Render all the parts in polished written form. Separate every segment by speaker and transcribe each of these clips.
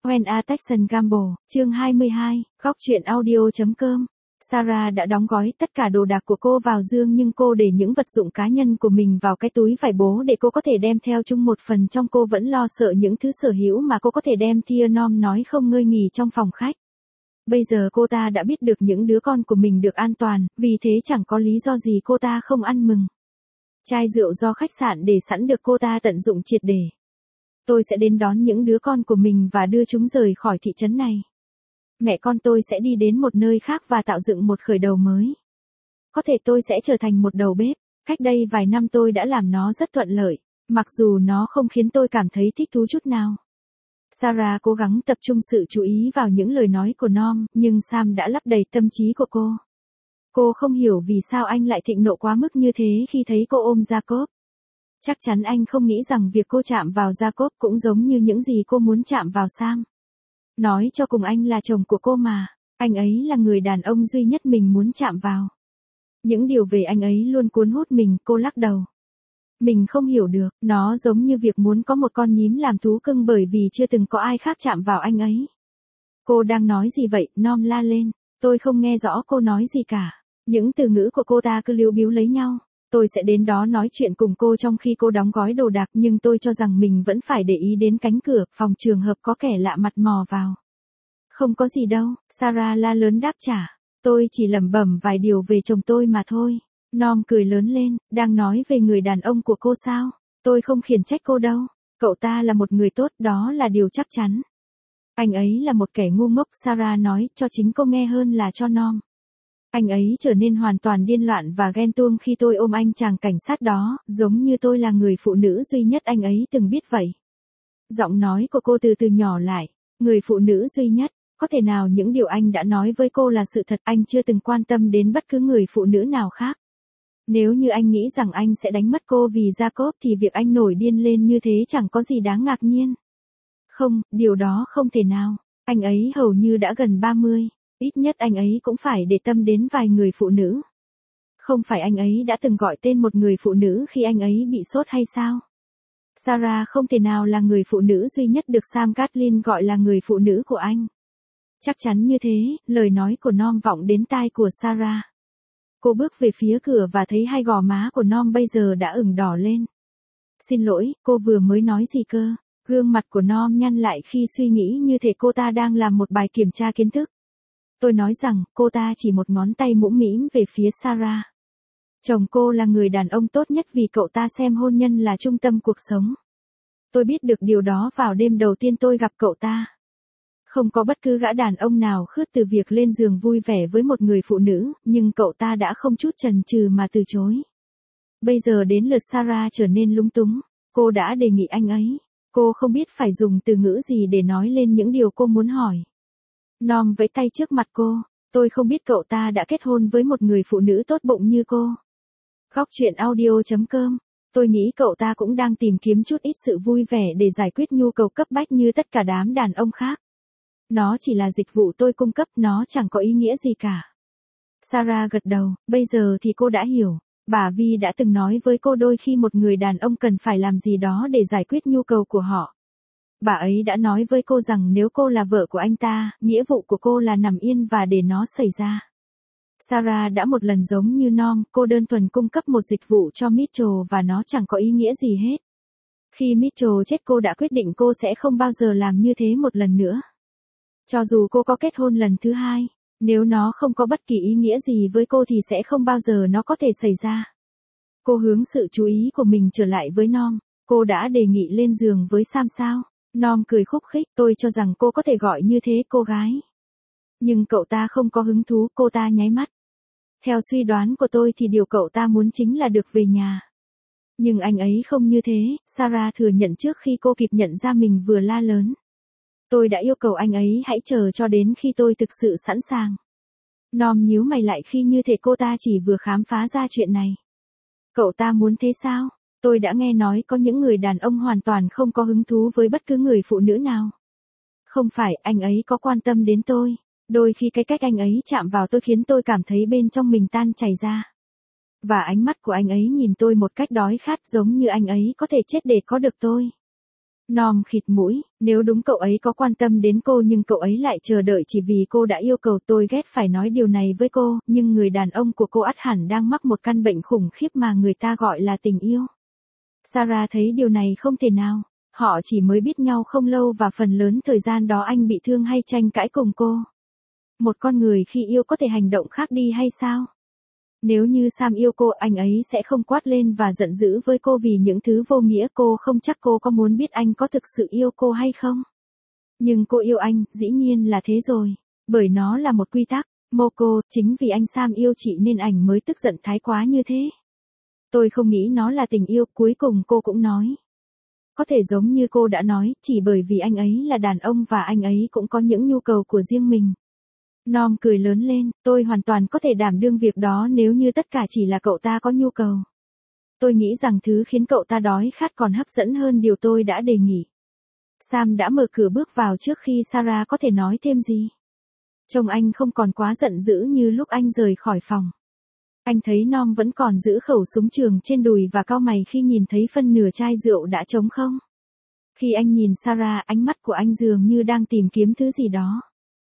Speaker 1: When Attention Gamble, chương 22, góc truyện audio.com. Sarah đã đóng gói tất cả đồ đạc của cô vào dương nhưng cô để những vật dụng cá nhân của mình vào cái túi vải bố để cô có thể đem theo chung một phần trong. Cô vẫn lo sợ những thứ sở hữu mà cô có thể đem theo. Nom nói không ngơi nghỉ trong phòng khách. Bây giờ cô ta đã biết được những đứa con của mình được an toàn, vì thế chẳng có lý do gì cô ta không ăn mừng. Chai rượu do khách sạn để sẵn được cô ta tận dụng triệt để. Tôi sẽ đến đón những đứa con của mình và đưa chúng rời khỏi thị trấn này. Mẹ con tôi sẽ đi đến một nơi khác và tạo dựng một khởi đầu mới. Có thể tôi sẽ trở thành một đầu bếp. Cách đây vài năm tôi đã làm nó rất thuận lợi, mặc dù nó không khiến tôi cảm thấy thích thú chút nào. Sarah cố gắng tập trung sự chú ý vào những lời nói của Nom, nhưng Sam đã lấp đầy tâm trí của cô. Cô không hiểu vì sao anh lại thịnh nộ quá mức như thế khi thấy cô ôm Jacob. Chắc chắn anh không nghĩ rằng việc cô chạm vào Jacob cũng giống như những gì cô muốn chạm vào Sam. Nói cho cùng anh là chồng của cô mà, anh ấy là người đàn ông duy nhất mình muốn chạm vào. Những điều về anh ấy luôn cuốn hút mình, cô lắc đầu. Mình không hiểu được, nó giống như việc muốn có một con nhím làm thú cưng bởi vì chưa từng có ai khác chạm vào anh ấy. Cô đang nói gì vậy? Nom la lên. Tôi không nghe rõ cô nói gì cả. Những từ ngữ của cô ta cứ líu bíu lấy nhau. Tôi sẽ đến đó nói chuyện cùng cô trong khi cô đóng gói đồ đạc, nhưng tôi cho rằng mình vẫn phải để ý đến cánh cửa, phòng trường hợp có kẻ lạ mặt mò vào. Không có gì đâu, Sarah la lớn đáp trả. Tôi chỉ lẩm bẩm vài điều về chồng tôi mà thôi. Nom cười lớn lên, đang nói về người đàn ông của cô sao? Tôi không khiển trách cô đâu. Cậu ta là một người tốt, đó là điều chắc chắn. Anh ấy là một kẻ ngu ngốc, Sarah nói cho chính cô nghe hơn là cho Nom. Anh ấy trở nên hoàn toàn điên loạn và ghen tuông khi tôi ôm anh chàng cảnh sát đó, giống như tôi là người phụ nữ duy nhất anh ấy từng biết vậy. Giọng nói của cô từ từ nhỏ lại. Người phụ nữ duy nhất, có thể nào những điều anh đã nói với cô là sự thật? Anh chưa từng quan tâm đến bất cứ người phụ nữ nào khác. Nếu như anh nghĩ rằng anh sẽ đánh mất cô vì Jacob thì việc anh nổi điên lên như thế chẳng có gì đáng ngạc nhiên. Không, điều đó không thể nào. Anh ấy hầu như đã gần 30. Ít nhất anh ấy cũng phải để tâm đến vài người phụ nữ. Không phải anh ấy đã từng gọi tên một người phụ nữ khi anh ấy bị sốt hay sao? Sarah không thể nào là người phụ nữ duy nhất được Sam Catlin gọi là người phụ nữ của anh. Chắc chắn như thế, lời nói của Nom vọng đến tai của Sarah. Cô bước về phía cửa và thấy hai gò má của Nom bây giờ đã ửng đỏ lên. Xin lỗi, cô vừa mới nói gì cơ? Gương mặt của Nom nhăn lại khi suy nghĩ như thể cô ta đang làm một bài kiểm tra kiến thức. Tôi nói rằng, cô ta chỉ một ngón tay mũm mĩm về phía Sarah. Chồng cô là người đàn ông tốt nhất vì cậu ta xem hôn nhân là trung tâm cuộc sống. Tôi biết được điều đó vào đêm đầu tiên tôi gặp cậu ta. Không có bất cứ gã đàn ông nào khước từ việc lên giường vui vẻ với một người phụ nữ, nhưng cậu ta đã không chút chần chừ mà từ chối. Bây giờ đến lượt Sarah trở nên lúng túng. Cô đã đề nghị anh ấy. Cô không biết phải dùng từ ngữ gì để nói lên những điều cô muốn hỏi. Nom vẫy tay trước mặt cô. Tôi không biết cậu ta đã kết hôn với một người phụ nữ tốt bụng như cô. Góc truyện audio.com. Tôi nghĩ cậu ta cũng đang tìm kiếm chút ít sự vui vẻ để giải quyết nhu cầu cấp bách như tất cả đám đàn ông khác. Nó chỉ là dịch vụ tôi cung cấp, nó chẳng có ý nghĩa gì cả. Sarah gật đầu, bây giờ thì cô đã hiểu. Bà Vi đã từng nói với cô đôi khi một người đàn ông cần phải làm gì đó để giải quyết nhu cầu của họ. Bà ấy đã nói với cô rằng nếu cô là vợ của anh ta, nghĩa vụ của cô là nằm yên và để nó xảy ra. Sarah đã một lần giống như Nom, cô đơn thuần cung cấp một dịch vụ cho Mitchell và nó chẳng có ý nghĩa gì hết. Khi Mitchell chết cô đã quyết định cô sẽ không bao giờ làm như thế một lần nữa. Cho dù cô có kết hôn lần thứ hai, nếu nó không có bất kỳ ý nghĩa gì với cô thì sẽ không bao giờ nó có thể xảy ra. Cô hướng sự chú ý của mình trở lại với Nom. Cô đã đề nghị lên giường với Sam sao? Nom cười khúc khích, tôi cho rằng cô có thể gọi như thế cô gái. Nhưng cậu ta không có hứng thú, cô ta nháy mắt. Theo suy đoán của tôi thì điều cậu ta muốn chính là được về nhà. Nhưng anh ấy không như thế, Sarah thừa nhận trước khi cô kịp nhận ra mình vừa la lớn. Tôi đã yêu cầu anh ấy hãy chờ cho đến khi tôi thực sự sẵn sàng. Nom nhíu mày lại khi như thể cô ta chỉ vừa khám phá ra chuyện này. Cậu ta muốn thế sao? Tôi đã nghe nói có những người đàn ông hoàn toàn không có hứng thú với bất cứ người phụ nữ nào. Không phải, anh ấy có quan tâm đến tôi. Đôi khi cái cách anh ấy chạm vào tôi khiến tôi cảm thấy bên trong mình tan chảy ra. Và ánh mắt của anh ấy nhìn tôi một cách đói khát giống như anh ấy có thể chết để có được tôi. Norm khịt mũi, nếu đúng cậu ấy có quan tâm đến cô nhưng cậu ấy lại chờ đợi chỉ vì cô đã yêu cầu. Tôi ghét phải nói điều này với cô, nhưng người đàn ông của cô ắt hẳn đang mắc một căn bệnh khủng khiếp mà người ta gọi là tình yêu. Sarah thấy điều này không thể nào. Họ chỉ mới biết nhau không lâu và phần lớn thời gian đó anh bị thương hay tranh cãi cùng cô. Một con người khi yêu có thể hành động khác đi hay sao? Nếu như Sam yêu cô, anh ấy sẽ không quát lên và giận dữ với cô vì những thứ vô nghĩa. Cô không chắc cô có muốn biết anh có thực sự yêu cô hay không. Nhưng cô yêu anh, dĩ nhiên là thế rồi. Bởi nó là một quy tắc. Moko, chính vì anh Sam yêu chị nên anh mới tức giận thái quá như thế. Tôi không nghĩ nó là tình yêu, cuối cùng cô cũng nói. Có thể giống như cô đã nói, chỉ bởi vì anh ấy là đàn ông và anh ấy cũng có những nhu cầu của riêng mình. Norm cười lớn lên, tôi hoàn toàn có thể đảm đương việc đó nếu như tất cả chỉ là cậu ta có nhu cầu. Tôi nghĩ rằng thứ khiến cậu ta đói khát còn hấp dẫn hơn điều tôi đã đề nghị. Sam đã mở cửa bước vào trước khi Sarah có thể nói thêm gì. Trông anh không còn quá giận dữ như lúc anh rời khỏi phòng. Anh thấy Norm vẫn còn giữ khẩu súng trường trên đùi và cau mày khi nhìn thấy phân nửa chai rượu đã trống không. Khi anh nhìn Sarah, ánh mắt của anh dường như đang tìm kiếm thứ gì đó.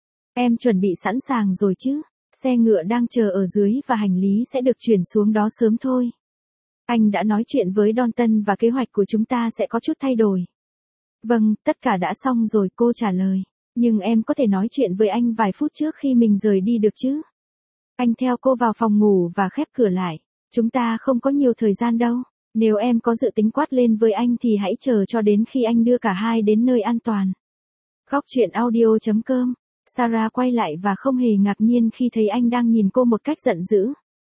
Speaker 1: Em chuẩn bị sẵn sàng rồi chứ? Xe ngựa đang chờ ở dưới và hành lý sẽ được chuyển xuống đó sớm thôi. Anh đã nói chuyện với Dalton và kế hoạch của chúng ta sẽ có chút thay đổi. Vâng, tất cả đã xong rồi, cô trả lời. Nhưng em có thể nói chuyện với anh vài phút trước khi mình rời đi được chứ? Anh theo cô vào phòng ngủ và khép cửa lại. Chúng ta không có nhiều thời gian đâu. Nếu em có dự tính quát lên với anh thì hãy chờ cho đến khi anh đưa cả hai đến nơi an toàn. Góc truyện audio.com. Sarah quay lại và không hề ngạc nhiên khi thấy anh đang nhìn cô một cách giận dữ.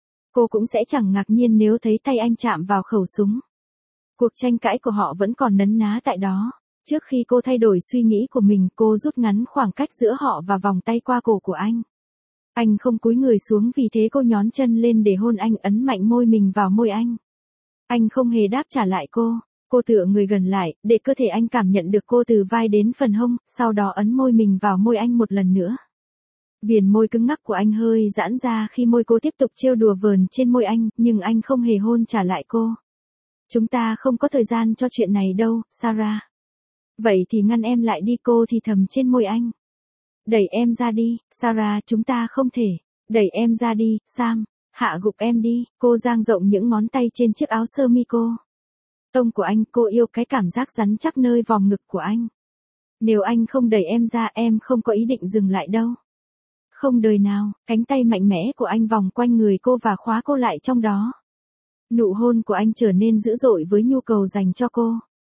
Speaker 1: Cô cũng sẽ chẳng ngạc nhiên nếu thấy tay anh chạm vào khẩu súng. Cuộc tranh cãi của họ vẫn còn nấn ná tại đó. Trước khi cô thay đổi suy nghĩ của mình, cô rút ngắn khoảng cách giữa họ và vòng tay qua cổ của anh. Anh không cúi người xuống vì thế cô nhón chân lên để hôn anh, ấn mạnh môi mình vào môi anh. Anh không hề đáp trả lại cô. Cô tựa người gần lại, để cơ thể anh cảm nhận được cô từ vai đến phần hông, sau đó ấn môi mình vào môi anh một lần nữa. Viền môi cứng ngắc của anh hơi giãn ra khi môi cô tiếp tục trêu đùa vờn trên môi anh, nhưng anh không hề hôn trả lại cô. Chúng ta không có thời gian cho chuyện này đâu, Sarah. Vậy thì ngăn em lại đi, cô thì thầm trên môi anh. Đẩy em ra đi, Sarah, chúng ta không thể. Đẩy em ra đi, Sam. Hạ gục em đi, cô dang rộng những ngón tay trên chiếc áo sơ mi cô. Tông của anh, cô yêu cái cảm giác rắn chắc nơi vòng ngực của anh. Nếu anh không đẩy em ra, em không có ý định dừng lại đâu. Không đời nào, cánh tay mạnh mẽ của anh vòng quanh người cô và khóa cô lại trong đó. Nụ hôn của anh trở nên dữ dội với nhu cầu dành cho cô.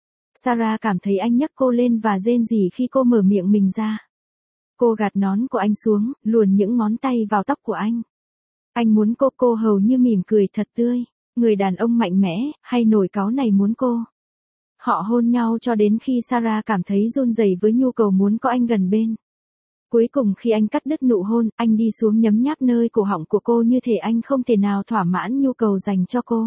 Speaker 1: Sarah cảm thấy anh nhấc cô lên và rên rỉ khi cô mở miệng mình ra. Cô gạt nón của anh xuống, luồn những ngón tay vào tóc của anh. Anh muốn cô hầu như mỉm cười thật tươi. Người đàn ông mạnh mẽ, hay nổi cáu này muốn cô. Họ hôn nhau cho đến khi Sarah cảm thấy run rẩy với nhu cầu muốn có anh gần bên. Cuối cùng khi anh cắt đứt nụ hôn, anh đi xuống nhấm nháp nơi cổ họng của cô như thể anh không thể nào thỏa mãn nhu cầu dành cho cô.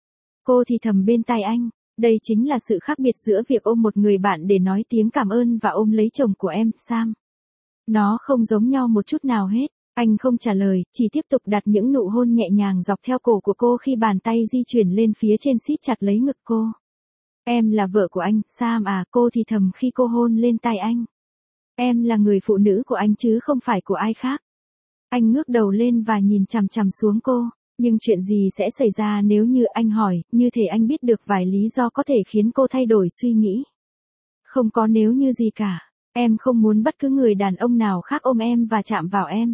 Speaker 1: Cô thì thầm bên tai anh, đây chính là sự khác biệt giữa việc ôm một người bạn để nói tiếng cảm ơn và ôm lấy chồng của em, Sam. Nó không giống nhau một chút nào hết. Anh không trả lời, chỉ tiếp tục đặt những nụ hôn nhẹ nhàng dọc theo cổ của cô khi bàn tay di chuyển lên phía trên siết chặt lấy ngực cô. Em là vợ của anh, Sam à, cô thì thầm khi cô hôn lên tai anh. Em là người phụ nữ của anh chứ không phải của ai khác. Anh ngước đầu lên và nhìn chằm chằm xuống cô, nhưng chuyện gì sẽ xảy ra nếu như anh hỏi, như thể anh biết được vài lý do có thể khiến cô thay đổi suy nghĩ. Không có nếu như gì cả, em không muốn bất cứ người đàn ông nào khác ôm em và chạm vào em.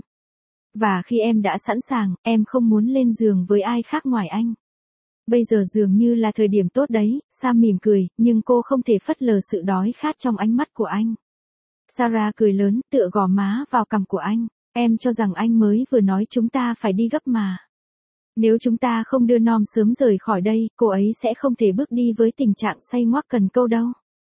Speaker 1: Và khi em đã sẵn sàng, em không muốn lên giường với ai khác ngoài anh. Bây giờ dường như là thời điểm tốt đấy, Sam mỉm cười, nhưng cô không thể phớt lờ sự đói khát trong ánh mắt của anh. Sarah cười lớn, tựa gò má vào cằm của anh. Em cho rằng anh mới vừa nói chúng ta phải đi gấp mà. Nếu chúng ta không đưa Norm sớm rời khỏi đây, cô ấy sẽ không thể bước đi với tình trạng say ngoác cần câu đâu.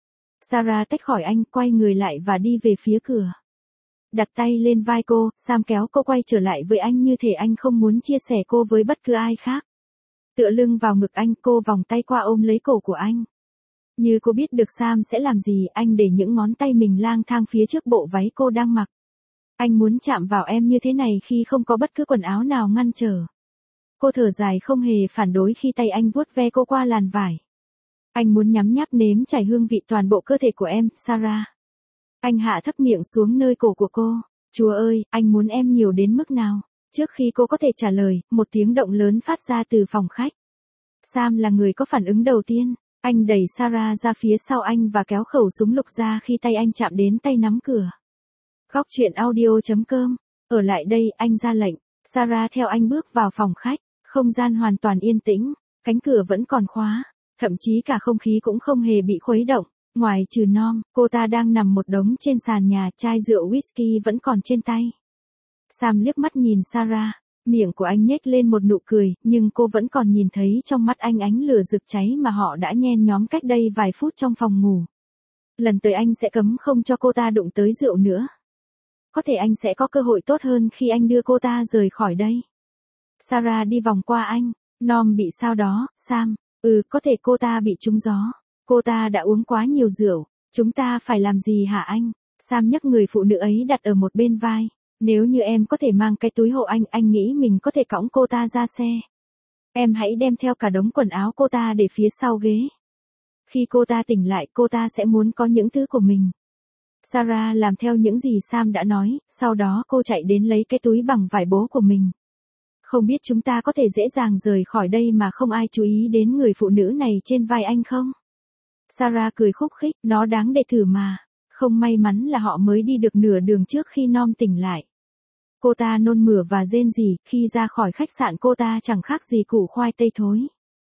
Speaker 1: Sarah tách khỏi anh, quay người lại và đi về phía cửa. Đặt tay lên vai cô, Sam kéo cô quay trở lại với anh như thể anh không muốn chia sẻ cô với bất cứ ai khác. Tựa lưng vào ngực anh, cô vòng tay qua ôm lấy cổ của anh. Như cô biết được Sam sẽ làm gì, anh để những ngón tay mình lang thang phía trước bộ váy cô đang mặc. Anh muốn chạm vào em như thế này khi không có bất cứ quần áo nào ngăn trở. Cô thở dài không hề phản đối khi tay anh vuốt ve cô qua làn vải. Anh muốn nhấm nháp nếm trải hương vị toàn bộ cơ thể của em, Sarah. Anh hạ thấp miệng xuống nơi cổ của cô. Chúa ơi, anh muốn em nhiều đến mức nào? Trước khi cô có thể trả lời, một tiếng động lớn phát ra từ phòng khách. Sam là người có phản ứng đầu tiên. Anh đẩy Sarah ra phía sau anh và kéo khẩu súng lục ra khi tay anh chạm đến tay nắm cửa. Góc truyện audio.com. Ở lại đây, anh ra lệnh. Sarah theo anh bước vào phòng khách. Không gian hoàn toàn yên tĩnh. Cánh cửa vẫn còn khóa. Thậm chí cả không khí cũng không hề bị khuấy động. Ngoài trừ Norm, cô ta đang nằm một đống trên sàn nhà, chai rượu whisky vẫn còn trên tay. Sam liếc mắt nhìn Sarah. Miệng của anh nhếch lên một nụ cười, nhưng cô vẫn còn nhìn thấy trong mắt anh ánh lửa rực cháy mà họ đã nhen nhóm cách đây vài phút trong phòng ngủ. Lần tới anh sẽ cấm không cho cô ta đụng tới rượu nữa. Có thể anh sẽ có cơ hội tốt hơn khi anh đưa cô ta rời khỏi đây. Sarah đi vòng qua anh. Norm bị sao đó, Sam? Có thể cô ta bị trúng gió. Cô ta đã uống quá nhiều rượu. Chúng ta phải làm gì hả anh? Sam nhấc người phụ nữ ấy đặt ở một bên vai. Nếu như em có thể mang cái túi hộ anh nghĩ mình có thể cõng cô ta ra xe. Em hãy đem theo cả đống quần áo cô ta để phía sau ghế. Khi cô ta tỉnh lại, cô ta sẽ muốn có những thứ của mình. Sarah làm theo những gì Sam đã nói, sau đó cô chạy đến lấy cái túi bằng vải bố của mình. Không biết chúng ta có thể dễ dàng rời khỏi đây mà không ai chú ý đến người phụ nữ này trên vai anh không? Sarah cười khúc khích, nó đáng để thử mà. Không may mắn là họ mới đi được nửa đường trước khi Norm tỉnh lại. Cô ta nôn mửa và rên rỉ, khi ra khỏi khách sạn cô ta chẳng khác gì củ khoai tây thối.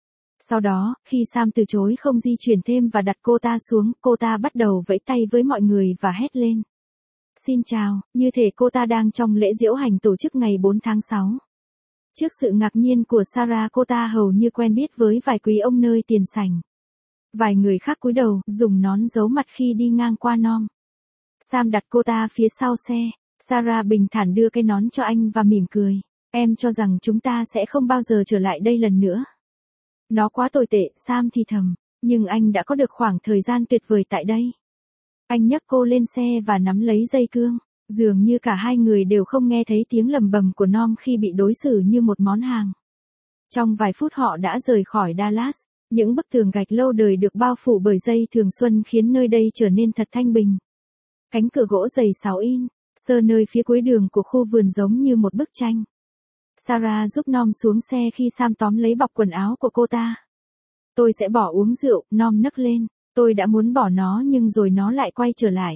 Speaker 1: Sau đó, khi Sam từ chối không di chuyển thêm và đặt cô ta xuống, cô ta bắt đầu vẫy tay với mọi người và hét lên. Xin chào, như thể cô ta đang trong lễ diễu hành tổ chức ngày 4 tháng 6. Trước sự ngạc nhiên của Sarah, cô ta hầu như quen biết với vài quý ông nơi tiền sảnh. Vài người khác cúi đầu, dùng nón giấu mặt khi đi ngang qua Norm. Sam đặt cô ta phía sau xe. Sarah bình thản đưa cái nón cho anh và mỉm cười. Em cho rằng chúng ta sẽ không bao giờ trở lại đây lần nữa. Nó quá tồi tệ, Sam thì thầm. Nhưng anh đã có được khoảng thời gian tuyệt vời tại đây. Anh nhấc cô lên xe và nắm lấy dây cương. Dường như cả hai người đều không nghe thấy tiếng lầm bầm của Norm khi bị đối xử như một món hàng. Trong vài phút họ đã rời khỏi Dallas. Những bức tường gạch lâu đời được bao phủ bởi dây thường xuân khiến nơi đây trở nên thật thanh bình. Cánh cửa gỗ dày 6 inch, sơ nơi phía cuối đường của khu vườn giống như một bức tranh. Sarah giúp Norm xuống xe khi Sam tóm lấy bọc quần áo của cô ta. Tôi sẽ bỏ uống rượu, Norm nấc lên. Tôi đã muốn bỏ nó nhưng rồi nó lại quay trở lại.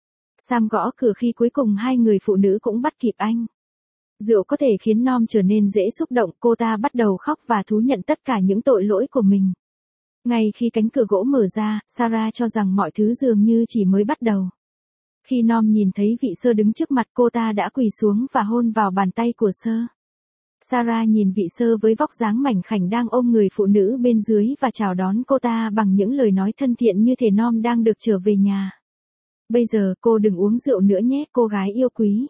Speaker 1: Sam gõ cửa khi cuối cùng hai người phụ nữ cũng bắt kịp anh. Rượu có thể khiến Norm trở nên dễ xúc động, cô ta bắt đầu khóc và thú nhận tất cả những tội lỗi của mình. Ngay khi cánh cửa gỗ mở ra, Sarah cho rằng mọi thứ dường như chỉ mới bắt đầu. Khi Norm nhìn thấy vị sơ đứng trước mặt, cô ta đã quỳ xuống và hôn vào bàn tay của sơ. Sarah nhìn vị sơ với vóc dáng mảnh khảnh đang ôm người phụ nữ bên dưới và chào đón cô ta bằng những lời nói thân thiện như thể Norm đang được trở về nhà. Bây giờ cô đừng uống rượu nữa nhé, cô gái yêu quý.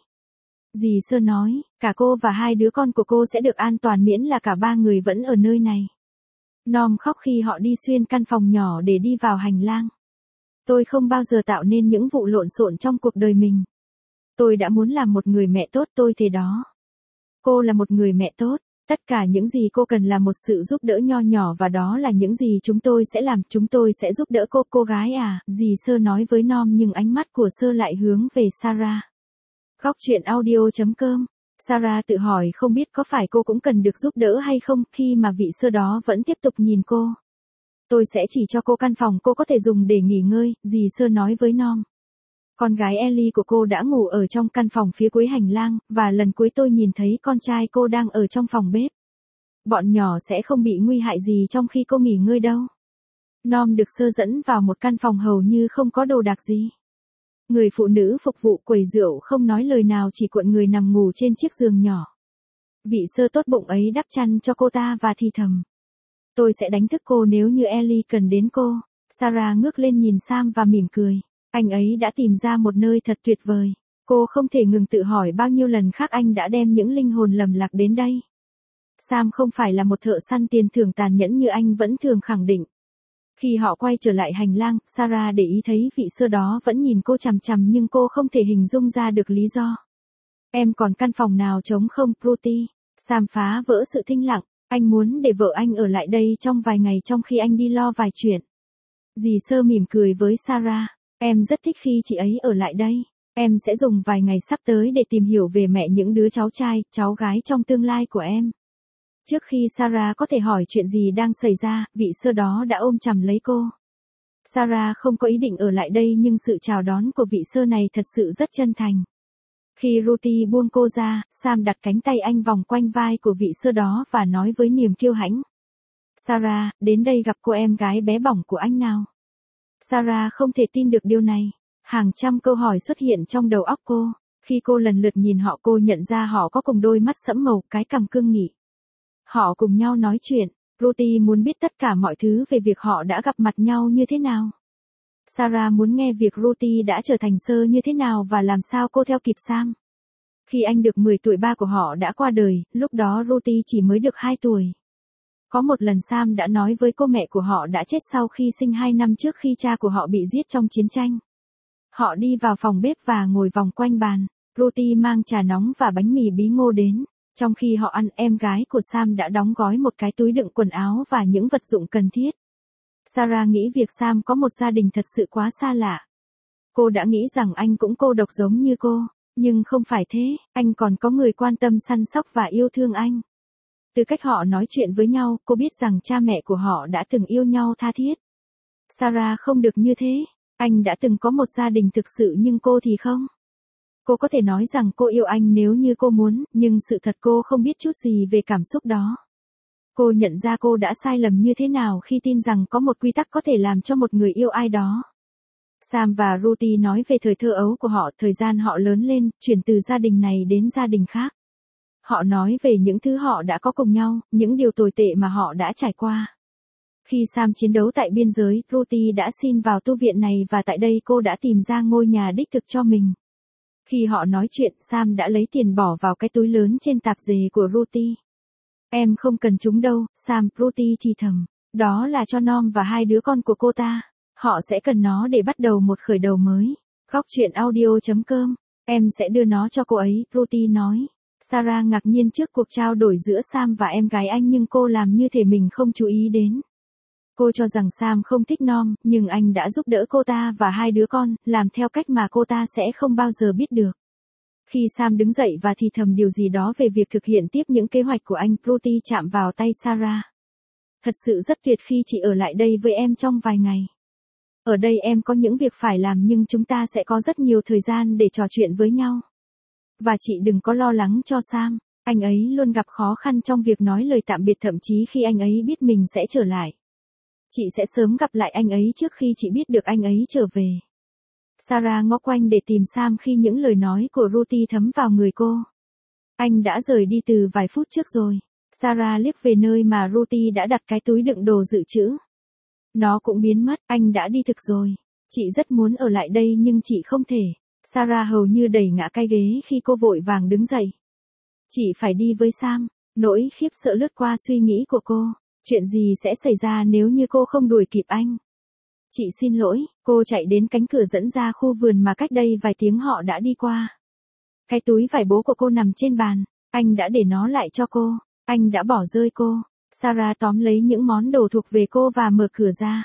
Speaker 1: Dì sơ nói, cả cô và hai đứa con của cô sẽ được an toàn miễn là cả ba người vẫn ở nơi này. Norm khóc khi họ đi xuyên căn phòng nhỏ để đi vào hành lang. Tôi không bao giờ tạo nên những vụ lộn xộn trong cuộc đời mình. Tôi đã muốn làm một người mẹ tốt, tôi thề đó. Cô là một người mẹ tốt. Tất cả những gì cô cần là một sự giúp đỡ nho nhỏ và đó là những gì chúng tôi sẽ làm. Chúng tôi sẽ giúp đỡ cô gái à, dì sơ nói với Norm nhưng ánh mắt của sơ lại hướng về Sarah. Góc truyện audio.com. Sarah tự hỏi không biết có phải cô cũng cần được giúp đỡ hay không khi mà vị sơ đó vẫn tiếp tục nhìn cô. Tôi sẽ chỉ cho cô căn phòng cô có thể dùng để nghỉ ngơi, dì sơ nói với Norm. Con gái Ellie của cô đã ngủ ở trong căn phòng phía cuối hành lang, và lần cuối tôi nhìn thấy con trai cô đang ở trong phòng bếp. Bọn nhỏ sẽ không bị nguy hại gì trong khi cô nghỉ ngơi đâu. Norm được sơ dẫn vào một căn phòng hầu như không có đồ đạc gì. Người phụ nữ phục vụ quầy rượu không nói lời nào, chỉ cuộn người nằm ngủ trên chiếc giường nhỏ. Vị sơ tốt bụng ấy đắp chăn cho cô ta và thì thầm. Tôi sẽ đánh thức cô nếu như Ellie cần đến cô. Sarah ngước lên nhìn Sam và mỉm cười. Anh ấy đã tìm ra một nơi thật tuyệt vời. Cô không thể ngừng tự hỏi bao nhiêu lần khác anh đã đem những linh hồn lầm lạc đến đây. Sam không phải là một thợ săn tiền thưởng tàn nhẫn như anh vẫn thường khẳng định. Khi họ quay trở lại hành lang, Sarah để ý thấy vị sơ đó vẫn nhìn cô chằm chằm nhưng cô không thể hình dung ra được lý do. Em còn căn phòng nào trống không, Pruty? Sam phá vỡ sự thinh lặng. Anh muốn để vợ anh ở lại đây trong vài ngày trong khi anh đi lo vài chuyện. Dì Sơ mỉm cười với Sarah. Em rất thích khi chị ấy ở lại đây. Em sẽ dùng vài ngày sắp tới để tìm hiểu về mẹ những đứa cháu trai, cháu gái trong tương lai của em. Trước khi Sarah có thể hỏi chuyện gì đang xảy ra, vị Sơ đó đã ôm chầm lấy cô. Sarah không có ý định ở lại đây nhưng sự chào đón của vị Sơ này thật sự rất chân thành. Khi Ruthie buông cô ra, Sam đặt cánh tay anh vòng quanh vai của vị Sơ đó và nói với niềm kiêu hãnh. Sarah, đến đây gặp cô em gái bé bỏng của anh nào. Sarah không thể tin được điều này. Hàng trăm câu hỏi xuất hiện trong đầu óc cô. Khi cô lần lượt nhìn họ cô nhận ra họ có cùng đôi mắt sẫm màu, cái cằm cương nghị. Họ cùng nhau nói chuyện. Ruthie muốn biết tất cả mọi thứ về việc họ đã gặp mặt nhau như thế nào. Sarah muốn nghe việc Ruthie đã trở thành Sơ như thế nào và làm sao cô theo kịp Sam. Khi anh được 10 tuổi ba của họ đã qua đời, lúc đó Ruthie chỉ mới được 2 tuổi. Có một lần Sam đã nói với cô mẹ của họ đã chết sau khi sinh 2 năm trước khi cha của họ bị giết trong chiến tranh. Họ đi vào phòng bếp và ngồi vòng quanh bàn. Ruthie mang trà nóng và bánh mì bí ngô đến. Trong khi họ ăn, em gái của Sam đã đóng gói một cái túi đựng quần áo và những vật dụng cần thiết. Sarah nghĩ việc Sam có một gia đình thật sự quá xa lạ. Cô đã nghĩ rằng anh cũng cô độc giống như cô, nhưng không phải thế, anh còn có người quan tâm săn sóc và yêu thương anh. Từ cách họ nói chuyện với nhau, cô biết rằng cha mẹ của họ đã từng yêu nhau tha thiết. Sarah không được như thế, anh đã từng có một gia đình thực sự nhưng cô thì không. Cô có thể nói rằng cô yêu anh nếu như cô muốn, nhưng sự thật cô không biết chút gì về cảm xúc đó. Cô nhận ra cô đã sai lầm như thế nào khi tin rằng có một quy tắc có thể làm cho một người yêu ai đó. Sam và Ruthie nói về thời thơ ấu của họ, thời gian họ lớn lên, chuyển từ gia đình này đến gia đình khác. Họ nói về những thứ họ đã có cùng nhau, những điều tồi tệ mà họ đã trải qua. Khi Sam chiến đấu tại biên giới, Ruthie đã xin vào tu viện này và tại đây cô đã tìm ra ngôi nhà đích thực cho mình. Khi họ nói chuyện, Sam đã lấy tiền bỏ vào cái túi lớn trên tạp dề của Ruthie. Em không cần chúng đâu, Sam, Ruthie thì thầm. Đó là cho Norm và 2 đứa con của cô ta. Họ sẽ cần nó để bắt đầu một khởi đầu mới. Góc truyện audio.com. Em sẽ đưa nó cho cô ấy, Ruthie nói. Sarah ngạc nhiên trước cuộc trao đổi giữa Sam và em gái anh nhưng cô làm như thể mình không chú ý đến. Cô cho rằng Sam không thích Norm, nhưng anh đã giúp đỡ cô ta và 2 đứa con, làm theo cách mà cô ta sẽ không bao giờ biết được. Khi Sam đứng dậy và thì thầm điều gì đó về việc thực hiện tiếp những kế hoạch của anh, Ruthie chạm vào tay Sarah. Thật sự rất tuyệt khi chị ở lại đây với em trong vài ngày. Ở đây em có những việc phải làm nhưng chúng ta sẽ có rất nhiều thời gian để trò chuyện với nhau. Và chị đừng có lo lắng cho Sam, anh ấy luôn gặp khó khăn trong việc nói lời tạm biệt thậm chí khi anh ấy biết mình sẽ trở lại. Chị sẽ sớm gặp lại anh ấy trước khi chị biết được anh ấy trở về. Sarah ngó quanh để tìm Sam khi những lời nói của Ruthie thấm vào người cô. Anh đã rời đi từ vài phút trước rồi. Sarah liếc về nơi mà Ruthie đã đặt cái túi đựng đồ dự trữ. Nó cũng biến mất, anh đã đi thực rồi. Chị rất muốn ở lại đây nhưng chị không thể. Sarah hầu như đẩy ngã cái ghế khi cô vội vàng đứng dậy. Chị phải đi với Sam. Nỗi khiếp sợ lướt qua suy nghĩ của cô. Chuyện gì sẽ xảy ra nếu như cô không đuổi kịp anh? Chị xin lỗi, cô chạy đến cánh cửa dẫn ra khu vườn mà cách đây vài tiếng họ đã đi qua. Cái túi vải bố của cô nằm trên bàn. Anh đã để nó lại cho cô. Anh đã bỏ rơi cô. Sarah tóm lấy những món đồ thuộc về cô và mở cửa ra.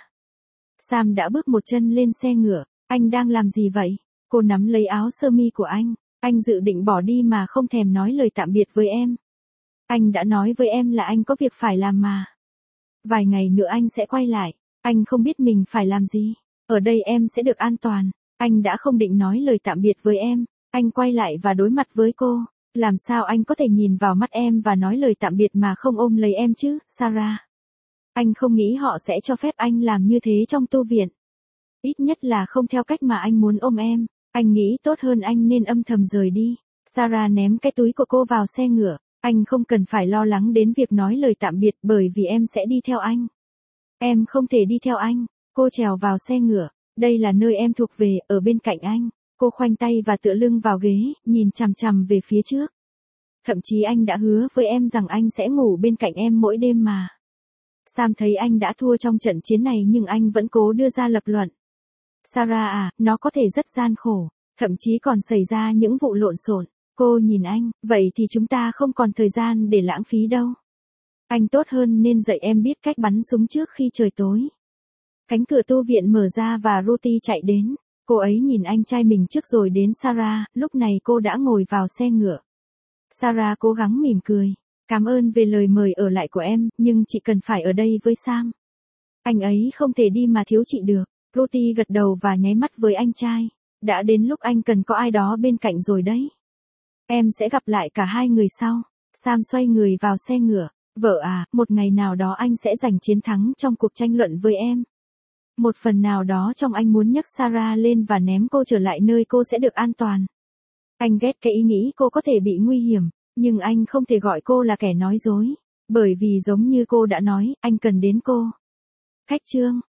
Speaker 1: Sam đã bước một chân lên xe ngựa. Anh đang làm gì vậy? Cô nắm lấy áo sơ mi của anh. Anh dự định bỏ đi mà không thèm nói lời tạm biệt với em. Anh đã nói với em là anh có việc phải làm mà. Vài ngày nữa anh sẽ quay lại. Anh không biết mình phải làm gì. Ở đây em sẽ được an toàn. Anh đã không định nói lời tạm biệt với em. Anh quay lại và đối mặt với cô. Làm sao anh có thể nhìn vào mắt em và nói lời tạm biệt mà không ôm lấy em chứ, Sarah? Anh không nghĩ họ sẽ cho phép anh làm như thế trong tu viện. Ít nhất là không theo cách mà anh muốn ôm em. Anh nghĩ tốt hơn anh nên âm thầm rời đi. Sarah ném cái túi của cô vào xe ngựa. Anh không cần phải lo lắng đến việc nói lời tạm biệt bởi vì em sẽ đi theo anh. Em không thể đi theo anh. Cô trèo vào xe ngựa. Đây là nơi em thuộc về, ở bên cạnh anh. Cô khoanh tay và tựa lưng vào ghế, nhìn chằm chằm về phía trước. Thậm chí anh đã hứa với em rằng anh sẽ ngủ bên cạnh em mỗi đêm mà. Sam thấy anh đã thua trong trận chiến này nhưng anh vẫn cố đưa ra lập luận. Sarah à, nó có thể rất gian khổ, thậm chí còn xảy ra những vụ lộn xộn. Cô nhìn anh, vậy thì chúng ta không còn thời gian để lãng phí đâu. Anh tốt hơn nên dạy em biết cách bắn súng trước khi trời tối. Cánh cửa tu viện mở ra và Ruthie chạy đến. Cô ấy nhìn anh trai mình trước rồi đến Sarah, lúc này cô đã ngồi vào xe ngựa. Sarah cố gắng mỉm cười. Cảm ơn về lời mời ở lại của em, nhưng chị cần phải ở đây với Sam. Anh ấy không thể đi mà thiếu chị được. Ruthie gật đầu và nháy mắt với anh trai. Đã đến lúc anh cần có ai đó bên cạnh rồi đấy. Em sẽ gặp lại cả hai người sau. Sam xoay người vào xe ngựa. Vợ à, một ngày nào đó anh sẽ giành chiến thắng trong cuộc tranh luận với em. Một phần nào đó trong anh muốn nhấc Sarah lên và ném cô trở lại nơi cô sẽ được an toàn. Anh ghét cái ý nghĩ cô có thể bị nguy hiểm, nhưng anh không thể gọi cô là kẻ nói dối. Bởi vì giống như cô đã nói, anh cần đến cô. Khách chương